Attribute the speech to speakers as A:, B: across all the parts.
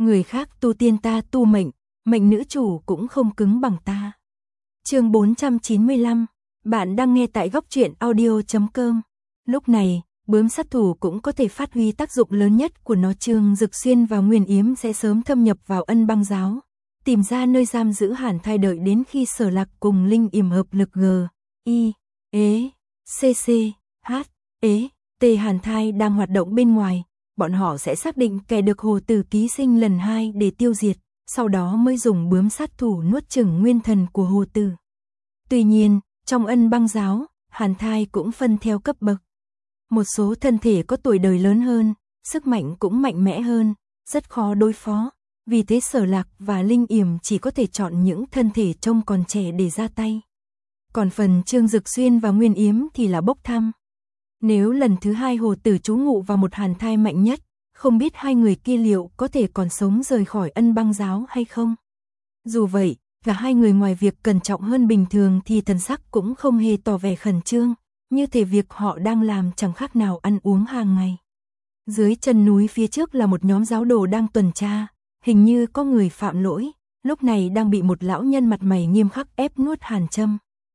A: người khác tu tiên ta tu mệnh, mệnh nữ chủ cũng không cứng bằng ta. Chương 495, bạn đang nghe tại góc truyện audio.com. Lúc này, bướm sát thủ cũng có thể phát huy tác dụng lớn nhất của nó. Trương Dực Xuyên và Nguyên Yếm sẽ sớm thâm nhập vào Ân Băng Giáo, tìm ra nơi giam giữ Hàn Thai, đợi đến khi Sở Lạc cùng Linh Yểm hợp lực G, I, E, C, H, E, T Hàn Thai đang hoạt động bên ngoài, bọn họ sẽ xác định kẻ được Hồ Tử ký sinh lần 2 để tiêu diệt, sau đó mới dùng bướm sát thủ nuốt chửng nguyên thần của Hồ Tử. Tuy nhiên, trong Ân Băng Giáo, Hàn Thai cũng phân theo cấp bậc. Một số thân thể có tuổi đời lớn hơn, sức mạnh cũng mạnh mẽ hơn, rất khó đối phó. Vì thế Sở Lạc và Linh Yểm chỉ có thể chọn những thân thể trông còn trẻ để ra tay. Còn phần Trương Dực Xuyên và Nguyên Yếm thì là bốc thăm. Nếu lần thứ 2 Hồ Tử trú ngụ vào một Hàn Thai mạnh nhất, không biết hai người kia liệu có thể còn sống rời khỏi Ân Băng Giáo hay không. Dù vậy, cả hai người ngoài việc cẩn trọng hơn bình thường thì thần sắc cũng không hề tỏ vẻ khẩn trương, như thể việc họ đang làm chẳng khác nào ăn uống hàng ngày. Dưới chân núi phía trước là một nhóm giáo đồ đang tuần tra, hình như có người phạm lỗi, lúc này đang bị một lão nhân mặt mày nghiêm khắc ép nuốt hàn châm.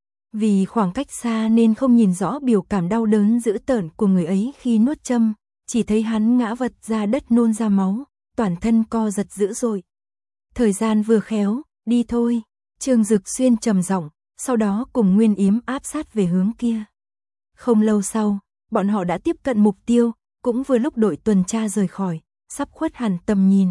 A: Vì khoảng cách xa nên không nhìn rõ biểu cảm đau đớn dữ tợn của người ấy khi nuốt châm, chỉ thấy hắn ngã vật ra đất nôn ra máu, toàn thân co giật dữ dội. Thời gian vừa khéo, đi thôi, Trương Dực Xuyên trầm giọng, sau đó cùng Nguyên Yếm áp sát về hướng kia. Không lâu sau, bọn họ đã tiếp cận mục tiêu, cũng vừa lúc đội tuần tra rời khỏi, sắp khuất hẳn tầm nhìn.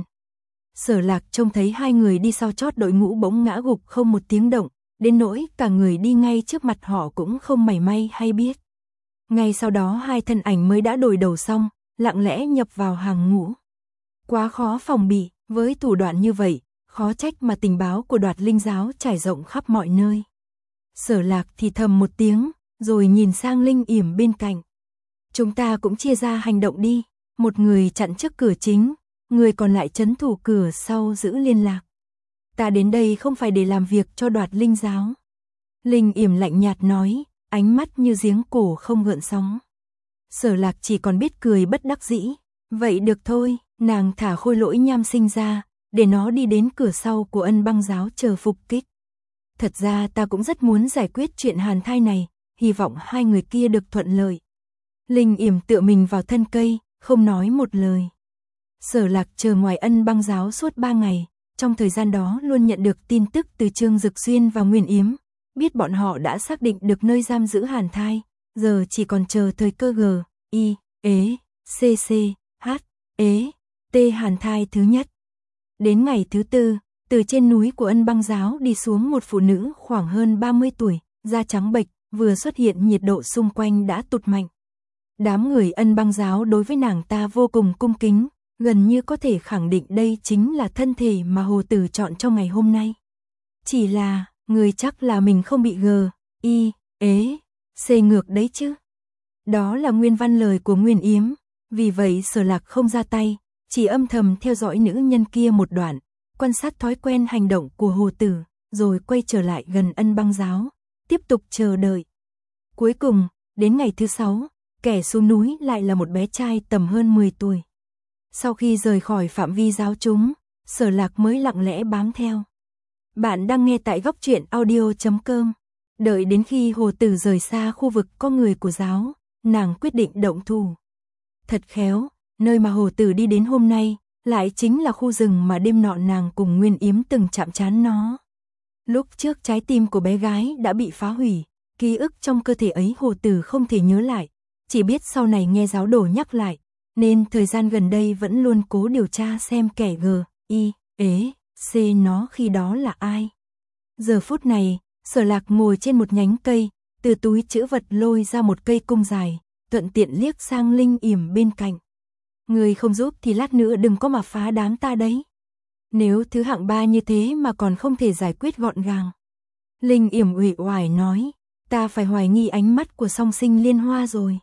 A: Sở Lạc trông thấy hai người đi sau chót đội ngũ bỗng ngã gục không một tiếng động, đến nỗi cả người đi ngay trước mặt họ cũng không mảy may hay biết. Ngay sau đó hai thân ảnh mới đã đổi đầu xong, lặng lẽ nhập vào hàng ngũ. Quá khó phòng bị, với thủ đoạn như vậy, khó trách mà tình báo của Đoạt Linh Giáo trải rộng khắp mọi nơi. Sở Lạc thì thầm một tiếng, rồi nhìn sang Linh Yểm bên cạnh. Chúng ta cũng chia ra hành động đi, một người chặn trước cửa chính, người còn lại trấn thủ cửa sau giữ liên lạc. Ta đến đây không phải để làm việc cho Đoạt Linh Giáo. Linh Yểm lạnh nhạt nói, ánh mắt như giếng cổ không gợn sóng. Sở Lạc chỉ còn biết cười bất đắc dĩ. Vậy được thôi, nàng thả Khôi Lỗi Nham Sinh ra, để nó đi đến cửa sau của Ân Băng Giáo chờ phục kích. Thật ra ta cũng rất muốn giải quyết chuyện Hàn Thai này, hy vọng hai người kia được thuận lợi. Linh Yểm tựa mình vào thân cây, không nói một lời. Sở Lạc chờ ngoài Ân Băng Giáo suốt 3 ngày, trong thời gian đó luôn nhận được tin tức từ Trương Dực Xuyên và Nguyên Yếm, biết bọn họ đã xác định được nơi giam giữ Hàn Thai, giờ chỉ còn chờ thời cơ G, I, E, C, H, E, T Hàn Thai thứ nhất. Đến ngày thứ 4, từ trên núi của Ân Băng Giáo đi xuống một phụ nữ khoảng hơn 30 tuổi, da trắng bệch, vừa xuất hiện nhiệt độ xung quanh đã tụt mạnh. Đám người Ân Băng Giáo đối với nàng ta vô cùng cung kính, gần như có thể khẳng định đây chính là thân thể mà Hồ Tử chọn trong ngày hôm nay. Chỉ là, người chắc là mình không bị G, I, E, C ngược đấy chứ. Đó là nguyên văn lời của Nguyên Yếm, vì vậy Sở Lạc không ra tay, chỉ âm thầm theo dõi nữ nhân kia một đoạn, quan sát thói quen hành động của Hồ Tử, rồi quay trở lại gần Ân Băng Giáo, tiếp tục chờ đợi. Cuối cùng, đến ngày thứ 6, kẻ xuống núi lại là một bé trai tầm hơn 10 tuổi. Sau khi rời khỏi phạm vi giáo chúng, Sở Lạc mới lặng lẽ bám theo. Bạn đang nghe tại góc truyện audio.com. Đợi đến khi Hồ Tử rời xa khu vực có người của giáo, nàng quyết định động thủ. Thật khéo, nơi mà Hồ Tử đi đến hôm nay, lại chính là khu rừng mà đêm nọ nàng cùng Nguyên Yếm từng chạm trán nó. Lúc trước trái tim của bé gái đã bị phá hủy, ký ức trong cơ thể ấy Hồ Tử không thể nhớ lại, chỉ biết sau này nghe giáo đồ nhắc lại, nên thời gian gần đây vẫn luôn cố điều tra xem kẻ G, I, E, C nó khi đó là ai. Giờ phút này, Sở Lạc ngồi trên một nhánh cây, từ túi trữ vật lôi ra một cây cung dài, thuận tiện liếc sang Linh Yểm bên cạnh. Người không giúp thì lát nữa đừng có mà phá đám ta đấy. Nếu thứ hạng 3 như thế mà còn không thể giải quyết gọn gàng. Linh Yểm uể oải nói, ta phải hoài nghi ánh mắt của song sinh Liên Hoa rồi.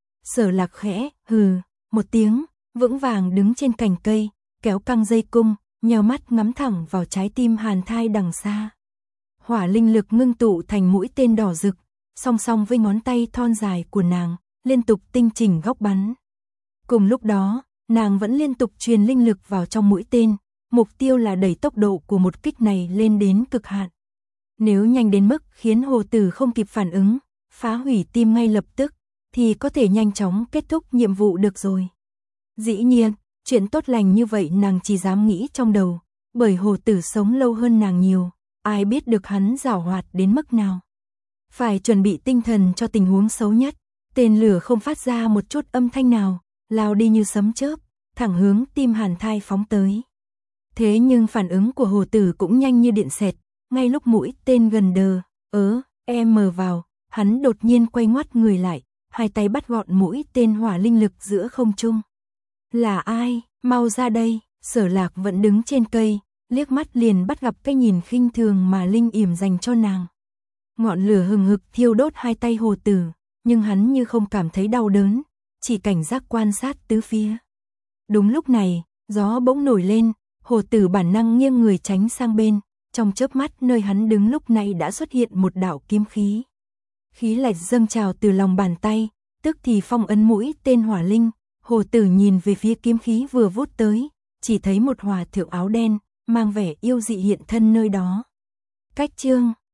A: Sở Lạc khẽ, hừ, một tiếng, vững vàng đứng trên cành cây, kéo căng dây cung, nheo mắt ngắm thẳng vào trái tim Hàn Thai đằng xa. Hỏa linh lực ngưng tụ thành mũi tên đỏ rực, song song với ngón tay thon dài của nàng, liên tục tinh chỉnh góc bắn. Cùng lúc đó, nàng vẫn liên tục truyền linh lực vào trong mũi tên, mục tiêu là đẩy tốc độ của một kích này lên đến cực hạn. Nếu nhanh đến mức khiến hồ tử không kịp phản ứng, phá hủy tim ngay lập tức, thì có thể nhanh chóng kết thúc nhiệm vụ được rồi. Dĩ nhiên, chuyện tốt lành như vậy nàng chỉ dám nghĩ trong đầu, bởi hồ tử sống lâu hơn nàng nhiều, ai biết được hắn giàu hoạt đến mức nào. Phải chuẩn bị tinh thần cho tình huống xấu nhất, tên lửa không phát ra một chút âm thanh nào, lao đi như sấm chớp, thẳng hướng tim Hàn Thai phóng tới. Thế nhưng phản ứng của hồ tử cũng nhanh như điện xẹt, ngay lúc mũi tên gần đờ, vào, hắn đột nhiên quay ngoắt người lại, hai tay bắt gọn mũi tên hỏa linh lực giữa không trung. Là ai? Mau ra đây! Sở Lạc vẫn đứng trên cây, liếc mắt liền bắt gặp cái nhìn khinh thường mà Linh Yểm dành cho nàng. Ngọn lửa hừng hực thiêu đốt hai tay hồ tử, nhưng hắn như không cảm thấy đau đớn, chỉ cảnh giác quan sát tứ phía. Đúng lúc này, gió bỗng nổi lên, hồ tử bản năng nghiêng người tránh sang bên, trong chớp mắt nơi hắn đứng lúc này đã xuất hiện một đạo kiếm khí. Khí lạnh dâng trào từ lòng bàn tay, tức thì phong ấn mũi tên hỏa linh. Hồ tử nhìn về phía kiếm khí vừa vút tới, chỉ thấy một hòa thượng áo đen, mang vẻ yêu dị hiện thân nơi đó. Cách chương